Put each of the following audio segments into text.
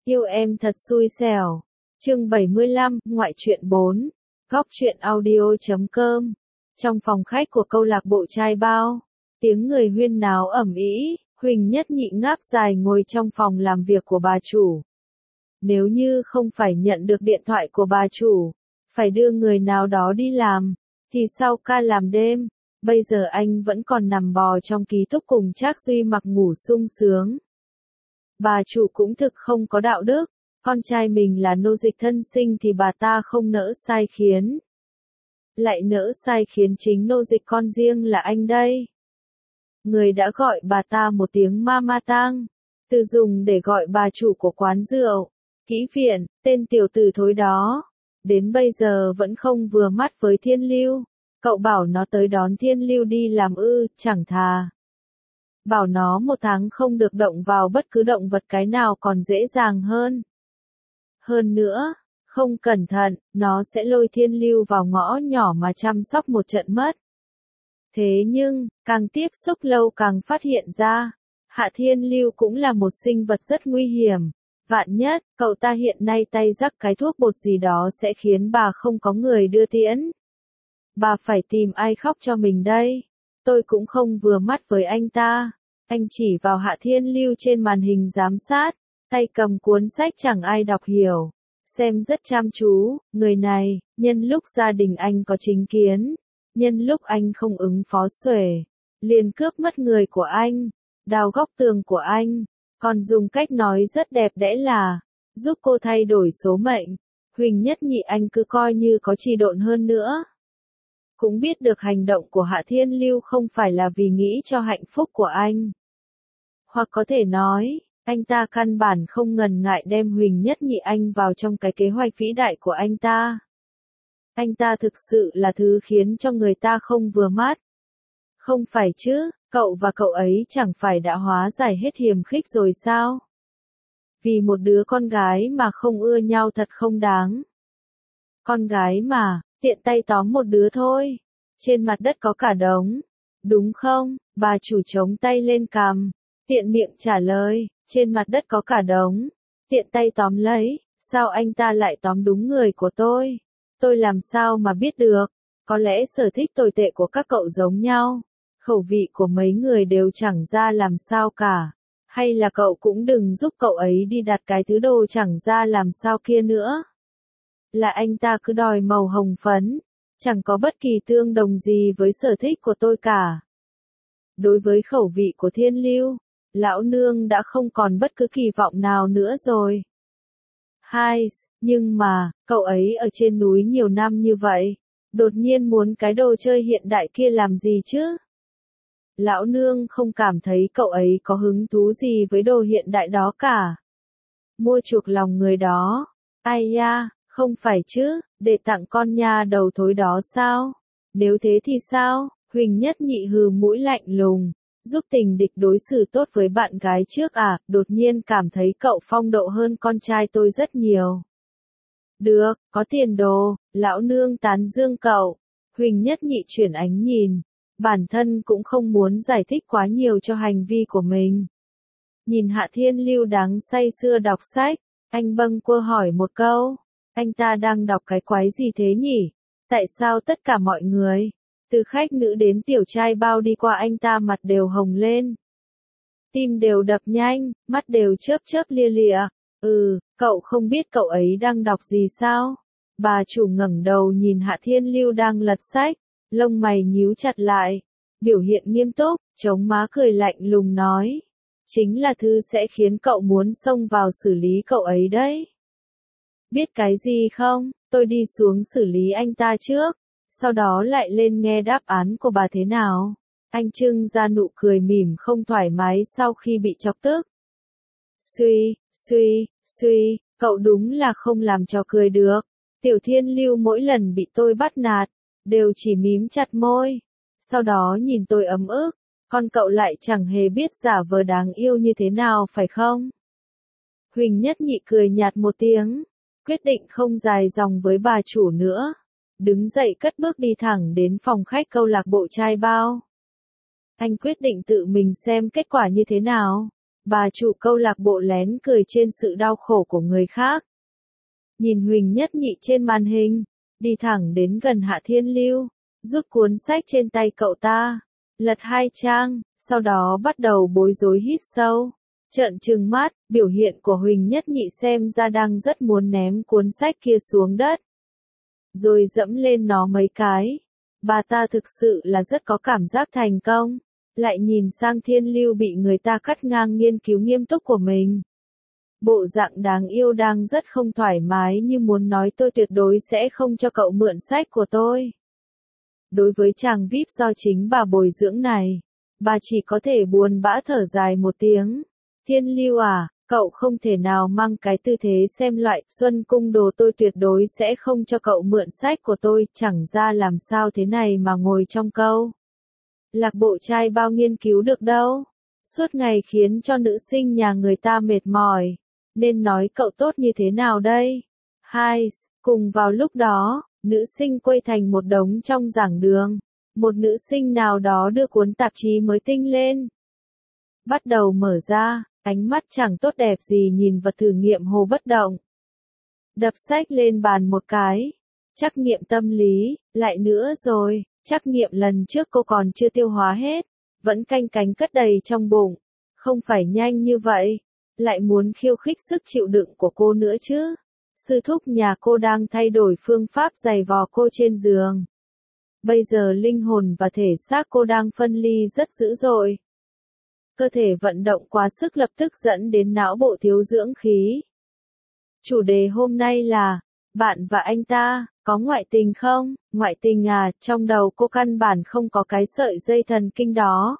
Yêu em thật xui xẻo. Chương 75, ngoại truyện 4. Góc truyện audio.com. Trong phòng khách của câu lạc bộ trai bao, tiếng người huyên náo ầm ĩ, Huỳnh Nhất Nhị ngáp dài ngồi trong phòng làm việc của bà chủ. Nếu như không phải nhận được điện thoại của bà chủ, phải đưa người nào đó đi làm, thì sau ca làm đêm, bây giờ anh vẫn còn nằm bò trong ký túc cùng Trác Duy Mặc ngủ sung sướng. Bà chủ cũng thực không có đạo đức, con trai mình là nô dịch thân sinh thì bà ta không nỡ sai khiến. Lại nỡ sai khiến chính nô dịch con riêng là anh đây. Người đã gọi bà ta một tiếng mama tang, từ dùng để gọi bà chủ của quán rượu, kỹ viện, tên tiểu tử thối đó. Đến bây giờ vẫn không vừa mắt với Thiên Lưu. Cậu bảo nó tới đón Thiên Lưu đi làm chẳng thà. Bảo nó một tháng không được động vào bất cứ động vật cái nào còn dễ dàng hơn. Hơn nữa, không cẩn thận, nó sẽ lôi Thiên Lưu vào ngõ nhỏ mà chăm sóc một trận mất. Thế nhưng, càng tiếp xúc lâu càng phát hiện ra, Hạ Thiên Lưu cũng là một sinh vật rất nguy hiểm. Vạn nhất, cậu ta hiện nay tay rắc cái thuốc bột gì đó sẽ khiến bà không có người đưa tiễn. Bà phải tìm ai khóc cho mình đây? Tôi cũng không vừa mắt với anh ta. Anh chỉ vào Hạ Thiên Lưu trên màn hình giám sát, tay cầm cuốn sách chẳng ai đọc hiểu. Xem rất chăm chú, người này, nhân lúc gia đình anh có chính kiến, nhân lúc anh không ứng phó xuể, liền cướp mất người của anh, đào góc tường của anh, còn dùng cách nói rất đẹp đẽ là, giúp cô thay đổi số mệnh. Huỳnh Nhất Nhị anh cứ coi như có trì độn hơn nữa. Cũng biết được hành động của Hạ Thiên Lưu không phải là vì nghĩ cho hạnh phúc của anh. Hoặc có thể nói, anh ta căn bản không ngần ngại đem Huỳnh Nhất Nhị anh vào trong cái kế hoạch vĩ đại của anh ta. Anh ta thực sự là thứ khiến cho người ta không vừa mắt. Không phải chứ, cậu và cậu ấy chẳng phải đã hóa giải hết hiềm khích rồi sao? Vì một đứa con gái mà không ưa nhau thật không đáng. Con gái mà, tiện tay tóm một đứa thôi. Trên mặt đất có cả đống. Đúng không? Bà chủ chống tay lên cằm, tiện miệng trả lời, trên mặt đất có cả đống. Tiện tay tóm lấy, sao anh ta lại tóm đúng người của tôi? Tôi làm sao mà biết được? Có lẽ sở thích tồi tệ của các cậu giống nhau. Khẩu vị của mấy người đều chẳng ra làm sao cả. Hay là cậu cũng đừng giúp cậu ấy đi đặt cái thứ đồ chẳng ra làm sao kia nữa. Là anh ta cứ đòi màu hồng phấn, chẳng có bất kỳ tương đồng gì với sở thích của tôi cả. Đối với khẩu vị của Thiên Lưu, lão nương đã không còn bất cứ kỳ vọng nào nữa rồi. Nhưng mà, cậu ấy ở trên núi nhiều năm như vậy, đột nhiên muốn cái đồ chơi hiện đại kia làm gì chứ? Lão nương không cảm thấy cậu ấy có hứng thú gì với đồ hiện đại đó cả. Mua chuộc lòng người đó. Ai da, không phải chứ, để tặng con nha đầu thối đó sao? Nếu thế thì sao? Huỳnh Nhất Nhị hừ mũi lạnh lùng. Giúp tình địch đối xử tốt với bạn gái trước đột nhiên cảm thấy cậu phong độ hơn con trai tôi rất nhiều. Được, có tiền đồ, lão nương tán dương cậu. Huỳnh Nhất Nhị chuyển ánh nhìn. Bản thân cũng không muốn giải thích quá nhiều cho hành vi của mình. Nhìn Hạ Thiên Lưu đáng say sưa đọc sách, anh bâng quơ hỏi một câu. Anh ta đang đọc cái quái gì thế nhỉ? Tại sao tất cả mọi người, từ khách nữ đến tiểu trai bao đi qua anh ta mặt đều hồng lên? Tim đều đập nhanh, mắt đều chớp chớp lia lịa. Cậu không biết cậu ấy đang đọc gì sao? Bà chủ ngẩng đầu nhìn Hạ Thiên Lưu đang lật sách, lông mày nhíu chặt lại, biểu hiện nghiêm túc, chống má cười lạnh lùng nói. Chính là thứ sẽ khiến cậu muốn xông vào xử lý cậu ấy đấy. Biết cái gì không, tôi đi xuống xử lý anh ta trước, sau đó lại lên nghe đáp án của bà thế nào. Anh trưng ra nụ cười mỉm không thoải mái sau khi bị chọc tức. Suy, cậu đúng là không làm trò cười được. Tiểu Thiên Lưu mỗi lần bị tôi bắt nạt, đều chỉ mím chặt môi, sau đó nhìn tôi ấm ức, còn cậu lại chẳng hề biết giả vờ đáng yêu như thế nào phải không? Huỳnh Nhất Nhị cười nhạt một tiếng, quyết định không dài dòng với bà chủ nữa, đứng dậy cất bước đi thẳng đến phòng khách câu lạc bộ trai bao. Anh quyết định tự mình xem kết quả như thế nào. Bà chủ câu lạc bộ lén cười trên sự đau khổ của người khác. Nhìn Huỳnh Nhất Nhị trên màn hình, đi thẳng đến gần Hạ Thiên Lưu, rút cuốn sách trên tay cậu ta, lật 2 trang, sau đó bắt đầu bối rối hít sâu. Trợn trừng mắt, biểu hiện của Huỳnh Nhất Nhị xem ra đang rất muốn ném cuốn sách kia xuống đất. Rồi dẫm lên nó mấy cái. Bà ta thực sự là rất có cảm giác thành công. Lại nhìn sang Thiên Lưu bị người ta cắt ngang nghiên cứu nghiêm túc của mình. Bộ dạng đáng yêu đang rất không thoải mái như muốn nói tôi tuyệt đối sẽ không cho cậu mượn sách của tôi. Đối với chàng VIP do chính bà bồi dưỡng này, bà chỉ có thể buồn bã thở dài một tiếng. Thiên Lưu à, cậu không thể nào mang cái tư thế xem loại Xuân Cung đồ tôi tuyệt đối sẽ không cho cậu mượn sách của tôi, chẳng ra làm sao thế này mà ngồi trong câu lạc bộ trai bao nghiên cứu được đâu. Suốt ngày khiến cho nữ sinh nhà người ta mệt mỏi. Nên nói cậu tốt như thế nào đây? Hai, cùng vào lúc đó, nữ sinh quây thành một đống trong giảng đường. Một nữ sinh nào đó đưa cuốn tạp chí mới tinh lên. Bắt đầu mở ra, ánh mắt chẳng tốt đẹp gì nhìn vật thử nghiệm Hồ Bất Động. Đập sách lên bàn một cái. Trắc nghiệm tâm lý, lại nữa rồi, trắc nghiệm lần trước cô còn chưa tiêu hóa hết. Vẫn canh cánh cất đầy trong bụng. Không phải nhanh như vậy. Lại muốn khiêu khích sức chịu đựng của cô nữa chứ. Sư thúc nhà cô đang thay đổi phương pháp giày vò cô trên giường. Bây giờ linh hồn và thể xác cô đang phân ly rất dữ dội. Cơ thể vận động quá sức lập tức dẫn đến não bộ thiếu dưỡng khí. Chủ đề hôm nay là, bạn và anh ta, có ngoại tình không? Ngoại tình à, trong đầu cô căn bản không có cái sợi dây thần kinh đó.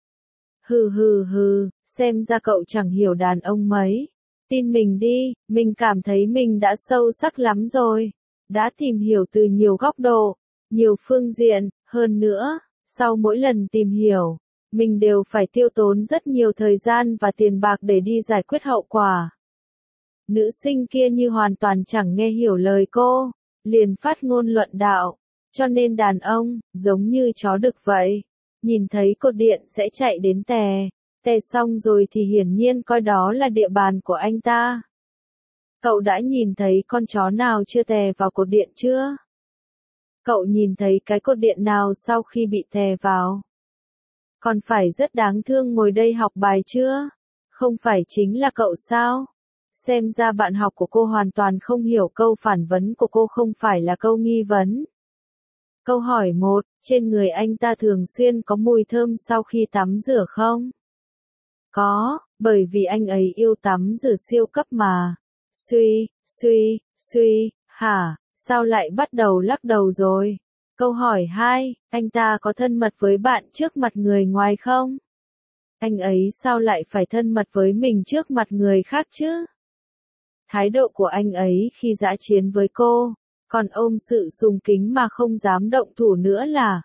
Hừ, xem ra cậu chẳng hiểu đàn ông mấy. Tin mình đi, mình cảm thấy mình đã sâu sắc lắm rồi. Đã tìm hiểu từ nhiều góc độ, nhiều phương diện, hơn nữa, sau mỗi lần tìm hiểu, mình đều phải tiêu tốn rất nhiều thời gian và tiền bạc để đi giải quyết hậu quả. Nữ sinh kia như hoàn toàn chẳng nghe hiểu lời cô, liền phát ngôn luận đạo, cho nên đàn ông, giống như chó đực vậy. Nhìn thấy cột điện sẽ chạy đến tè xong rồi thì hiển nhiên coi đó là địa bàn của anh ta. Cậu đã nhìn thấy con chó nào chưa tè vào cột điện chưa? Cậu nhìn thấy cái cột điện nào sau khi bị tè vào? Còn phải rất đáng thương ngồi đây học bài chưa? Không phải chính là cậu sao? Xem ra bạn học của cô hoàn toàn không hiểu câu phản vấn của cô không phải là câu nghi vấn. Câu hỏi 1, trên người anh ta thường xuyên có mùi thơm sau khi tắm rửa không? Có, bởi vì anh ấy yêu tắm rửa siêu cấp mà. Suy, hả, sao lại bắt đầu lắc đầu rồi? Câu hỏi 2, anh ta có thân mật với bạn trước mặt người ngoài không? Anh ấy sao lại phải thân mật với mình trước mặt người khác chứ? Thái độ của anh ấy khi dã chiến với cô, còn ôm sự sùng kính mà không dám động thủ nữa là.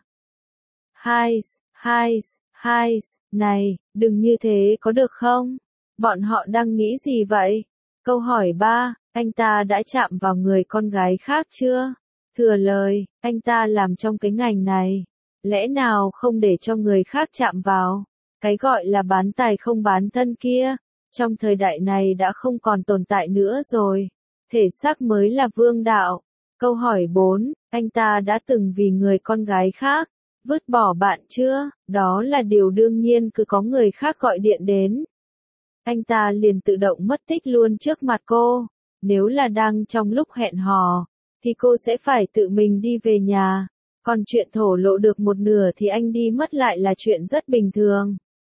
Hai, này, đừng như thế có được không? Bọn họ đang nghĩ gì vậy? Câu hỏi 3, anh ta đã chạm vào người con gái khác chưa? Thừa lời, anh ta làm trong cái ngành này. Lẽ nào không để cho người khác chạm vào? Cái gọi là bán tài không bán thân kia, trong thời đại này đã không còn tồn tại nữa rồi. Thể xác mới là vương đạo. Câu hỏi 4, anh ta đã từng vì người con gái khác vứt bỏ bạn chưa? Đó là điều đương nhiên, cứ có người khác gọi điện đến, anh ta liền tự động mất tích luôn trước mặt cô. Nếu là đang trong lúc hẹn hò, thì cô sẽ phải tự mình đi về nhà. Còn chuyện thổ lộ được một nửa thì anh đi mất lại là chuyện rất bình thường.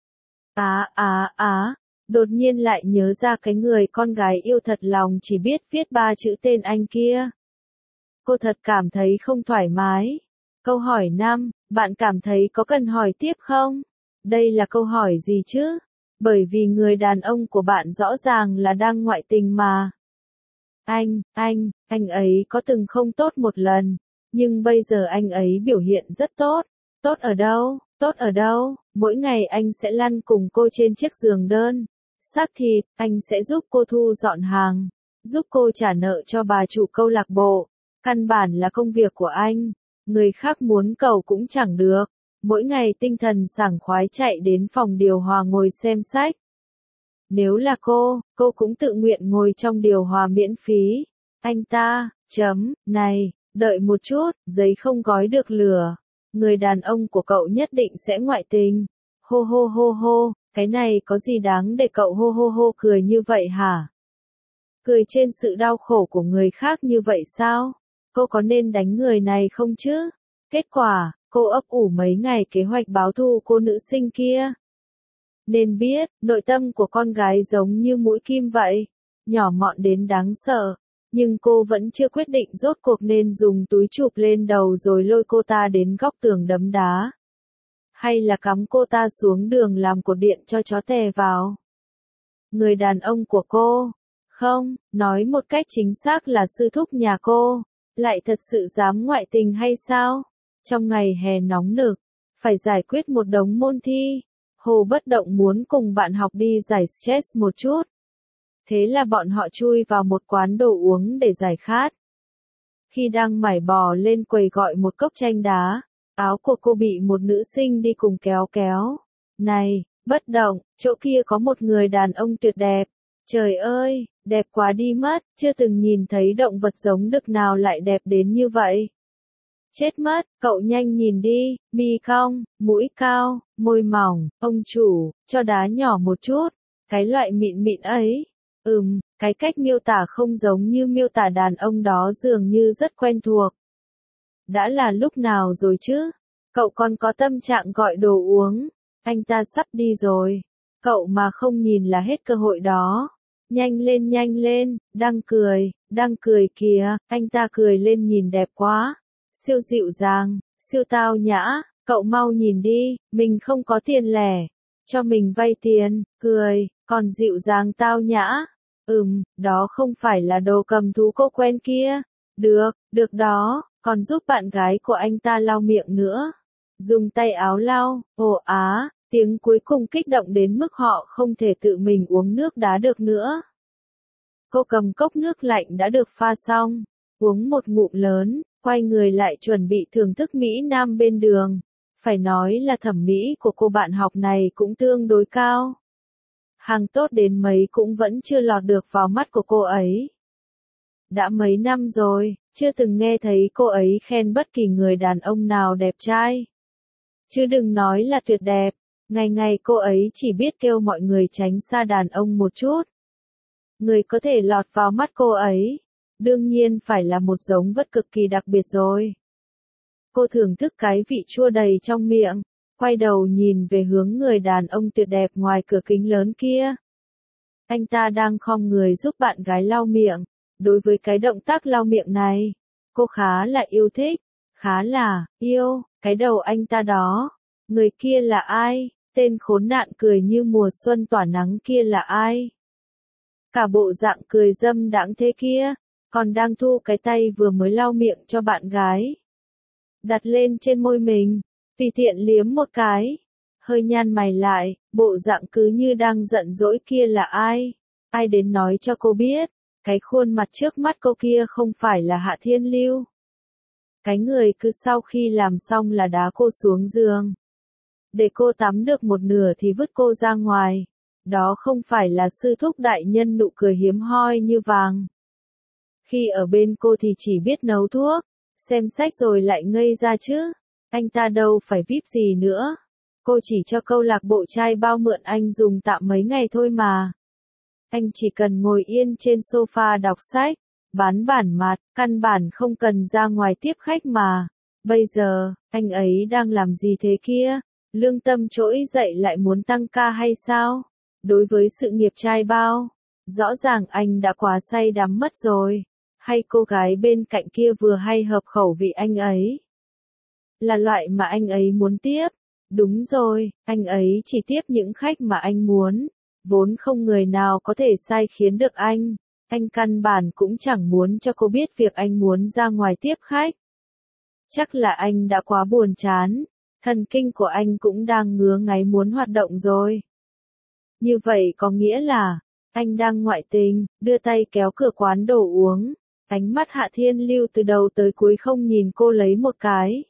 Đột nhiên lại nhớ ra cái người con gái yêu thật lòng chỉ biết viết 3 chữ tên anh kia. Cô thật cảm thấy không thoải mái. Câu hỏi 5, bạn cảm thấy có cần hỏi tiếp không? Đây là câu hỏi gì chứ? Bởi vì người đàn ông của bạn rõ ràng là đang ngoại tình mà. Anh ấy có từng không tốt một lần, nhưng bây giờ anh ấy biểu hiện rất tốt. Tốt ở đâu? Mỗi ngày anh sẽ lăn cùng cô trên chiếc giường đơn xác thịt, anh sẽ giúp cô thu dọn hàng, giúp cô trả nợ cho bà chủ câu lạc bộ. Căn bản là công việc của anh, người khác muốn cầu cũng chẳng được. Mỗi ngày tinh thần sảng khoái chạy đến phòng điều hòa ngồi xem sách. Nếu là cô cũng tự nguyện ngồi trong điều hòa miễn phí. Anh ta, này, đợi một chút, giấy không gói được lửa. Người đàn ông của cậu nhất định sẽ ngoại tình. Hô hô hô hô, cái này có gì đáng để cậu hô hô hô cười như vậy hả? Cười trên sự đau khổ của người khác như vậy sao? Cô có nên đánh người này không chứ? Kết quả, cô ấp ủ mấy ngày kế hoạch báo thù cô nữ sinh kia. Nên biết, nội tâm của con gái giống như mũi kim vậy, nhỏ mọn đến đáng sợ. Nhưng cô vẫn chưa quyết định rốt cuộc nên dùng túi chụp lên đầu rồi lôi cô ta đến góc tường đấm đá. Hay là cắm cô ta xuống đường làm cột điện cho chó tè vào. Người đàn ông của cô, không, nói một cách chính xác là sư thúc nhà cô, lại thật sự dám ngoại tình hay sao? Trong ngày hè nóng nực, phải giải quyết một đống môn thi, Hồ Bất Động muốn cùng bạn học đi giải stress một chút. Thế là bọn họ chui vào một quán đồ uống để giải khát. Khi đang mải bò lên quầy gọi một cốc chanh đá, áo của cô bị một nữ sinh đi cùng kéo kéo. Này, Bất Động, chỗ kia có một người đàn ông tuyệt đẹp. Trời ơi, đẹp quá đi mất, chưa từng nhìn thấy động vật giống đực nào lại đẹp đến như vậy. Chết mất, cậu nhanh nhìn đi, mi cong, mũi cao, môi mỏng, ông chủ, cho đá nhỏ một chút, cái loại mịn mịn ấy. Cái cách miêu tả không giống như miêu tả đàn ông đó dường như rất quen thuộc. Đã là lúc nào rồi chứ? Cậu còn có tâm trạng gọi đồ uống, anh ta sắp đi rồi. Cậu mà không nhìn là hết cơ hội đó. Nhanh lên, đang cười kìa, anh ta cười lên nhìn đẹp quá. Siêu dịu dàng, siêu tao nhã, cậu mau nhìn đi, mình không có tiền lẻ. Cho mình vay tiền, cười, còn dịu dàng tao nhã. Đó không phải là đồ cầm thú cô quen kia. Được đó, còn giúp bạn gái của anh ta lau miệng nữa. Dùng tay áo lau, tiếng cuối cùng kích động đến mức họ không thể tự mình uống nước đá được nữa. Cô cầm cốc nước lạnh đã được pha xong, uống một ngụm lớn, quay người lại chuẩn bị thưởng thức Mỹ Nam bên đường. Phải nói là thẩm mỹ của cô bạn học này cũng tương đối cao. Hàng tốt đến mấy cũng vẫn chưa lọt được vào mắt của cô ấy. Đã mấy năm rồi, chưa từng nghe thấy cô ấy khen bất kỳ người đàn ông nào đẹp trai. Chứ đừng nói là tuyệt đẹp, ngày ngày cô ấy chỉ biết kêu mọi người tránh xa đàn ông một chút. Người có thể lọt vào mắt cô ấy, đương nhiên phải là một giống vật cực kỳ đặc biệt rồi. Cô thưởng thức cái vị chua đầy trong miệng, quay đầu nhìn về hướng người đàn ông tuyệt đẹp ngoài cửa kính lớn kia. Anh ta đang khom người giúp bạn gái lau miệng. Đối với cái động tác lau miệng này, cô khá là yêu thích, khá là yêu, cái đầu anh ta đó. Người kia là ai? Tên khốn nạn cười như mùa xuân tỏa nắng kia là ai? Cả bộ dạng cười dâm đãng thế kia, còn đang thu cái tay vừa mới lau miệng cho bạn gái. Đặt lên trên môi mình, tùy tiện liếm một cái, hơi nhăn mày lại, bộ dạng cứ như đang giận dỗi kia là ai? Ai đến nói cho cô biết, cái khuôn mặt trước mắt cô kia không phải là Hạ Thiên Lưu. Cái người cứ sau khi làm xong là đá cô xuống giường. Để cô tắm được một nửa thì vứt cô ra ngoài. Đó không phải là sư thúc đại nhân nụ cười hiếm hoi như vàng. Khi ở bên cô thì chỉ biết nấu thuốc, xem sách rồi lại ngây ra chứ. Anh ta đâu phải VIP gì nữa. Cô chỉ cho câu lạc bộ trai bao mượn anh dùng tạm mấy ngày thôi mà. Anh chỉ cần ngồi yên trên sofa đọc sách, bán bản mặt, căn bản không cần ra ngoài tiếp khách mà. Bây giờ, anh ấy đang làm gì thế kia? Lương tâm trỗi dậy lại muốn tăng ca hay sao? Đối với sự nghiệp trai bao, rõ ràng anh đã quá say đắm mất rồi. Hay cô gái bên cạnh kia vừa hay hợp khẩu vị anh ấy? Là loại mà anh ấy muốn tiếp. Đúng rồi, anh ấy chỉ tiếp những khách mà anh muốn. Vốn không người nào có thể sai khiến được anh. Anh căn bản cũng chẳng muốn cho cô biết việc anh muốn ra ngoài tiếp khách. Chắc là anh đã quá buồn chán. Thần kinh của anh cũng đang ngứa ngáy muốn hoạt động rồi. Như vậy có nghĩa là, anh đang ngoại tình, đưa tay kéo cửa quán đồ uống. Ánh mắt Hạ Thiên Lưu từ đầu tới cuối không nhìn cô lấy một cái.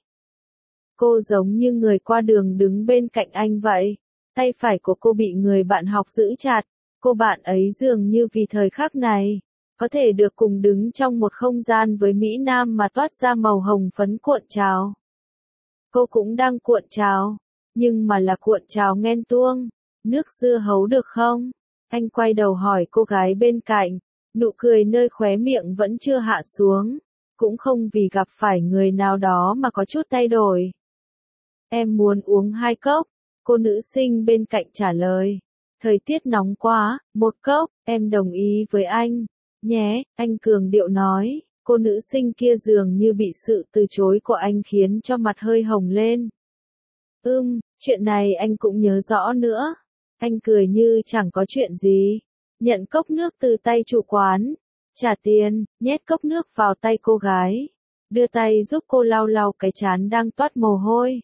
Cô giống như người qua đường đứng bên cạnh anh vậy. Tay phải của cô bị người bạn học giữ chặt. Cô bạn ấy dường như vì thời khắc này, có thể được cùng đứng trong một không gian với Mỹ Nam mà toát ra màu hồng phấn cuộn trào. Cô cũng đang cuộn trào, nhưng mà là cuộn trào ghen tuông. Nước dưa hấu được không? Anh quay đầu hỏi cô gái bên cạnh, nụ cười nơi khóe miệng vẫn chưa hạ xuống, cũng không vì gặp phải người nào đó mà có chút thay đổi. Em muốn uống 2 cốc, cô nữ sinh bên cạnh trả lời. Thời tiết nóng quá, 1 cốc, em đồng ý với anh. Nhé, anh cường điệu nói, cô nữ sinh kia dường như bị sự từ chối của anh khiến cho mặt hơi hồng lên. Chuyện này anh cũng nhớ rõ nữa. Anh cười như chẳng có chuyện gì. Nhận cốc nước từ tay chủ quán. Trả tiền, nhét cốc nước vào tay cô gái. Đưa tay giúp cô lau lau cái trán đang toát mồ hôi.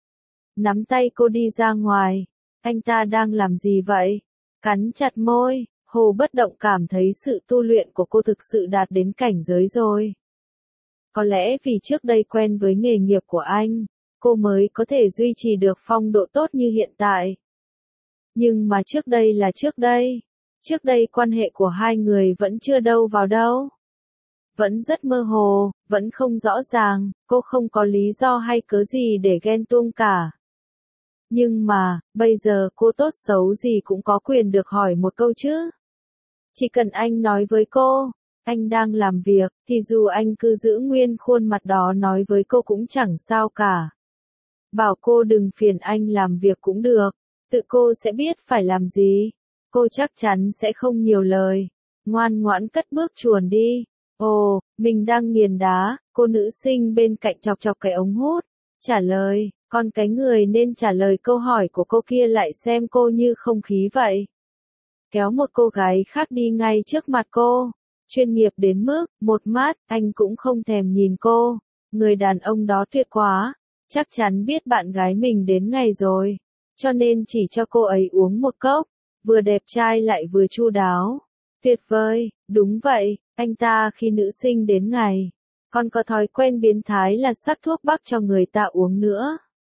Nắm tay cô đi ra ngoài. Anh ta đang làm gì vậy? Cắn chặt môi, Hồ Bất Động cảm thấy sự tu luyện của cô thực sự đạt đến cảnh giới rồi. Có lẽ vì trước đây quen với nghề nghiệp của anh, cô mới có thể duy trì được phong độ tốt như hiện tại. Nhưng mà trước đây là trước đây. Trước đây quan hệ của hai người vẫn chưa đâu vào đâu. Vẫn rất mơ hồ, vẫn không rõ ràng, cô không có lý do hay cớ gì để ghen tuông cả. Nhưng mà, bây giờ cô tốt xấu gì cũng có quyền được hỏi một câu chứ. Chỉ cần anh nói với cô, anh đang làm việc, thì dù anh cứ giữ nguyên khuôn mặt đó nói với cô cũng chẳng sao cả. Bảo cô đừng phiền anh làm việc cũng được, tự cô sẽ biết phải làm gì. Cô chắc chắn sẽ không nhiều lời, ngoan ngoãn cất bước chuồn đi. Ồ, mình đang nghiền đá, cô nữ sinh bên cạnh chọc chọc cái ống hút, trả lời, còn cái người nên trả lời câu hỏi của cô kia lại xem cô như không khí vậy. Kéo một cô gái khác đi ngay trước mặt cô, chuyên nghiệp đến mức, một mát, anh cũng không thèm nhìn cô. Người đàn ông đó tuyệt quá, chắc chắn biết bạn gái mình đến ngày rồi, cho nên chỉ cho cô ấy uống một cốc, vừa đẹp trai lại vừa chu đáo. Tuyệt vời, đúng vậy, anh ta khi nữ sinh đến ngày, còn có thói quen biến thái là sắc thuốc bắc cho người ta uống nữa.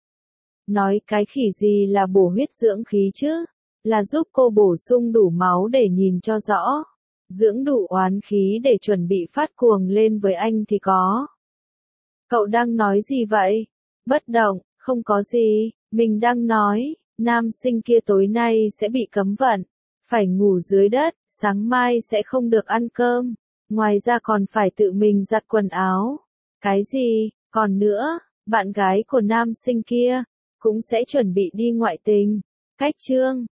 Nói cái khỉ gì là bổ huyết dưỡng khí chứ, là giúp cô bổ sung đủ máu để nhìn cho rõ, dưỡng đủ oán khí để chuẩn bị phát cuồng lên với anh thì có. Cậu đang nói gì vậy? Bất Động, không có gì, mình đang nói, nam sinh kia tối nay sẽ bị cấm vận, phải ngủ dưới đất, sáng mai sẽ không được ăn cơm, ngoài ra còn phải tự mình giặt quần áo. Cái gì, còn nữa, bạn gái của nam sinh kia, cũng sẽ chuẩn bị đi ngoại tình. Cách chương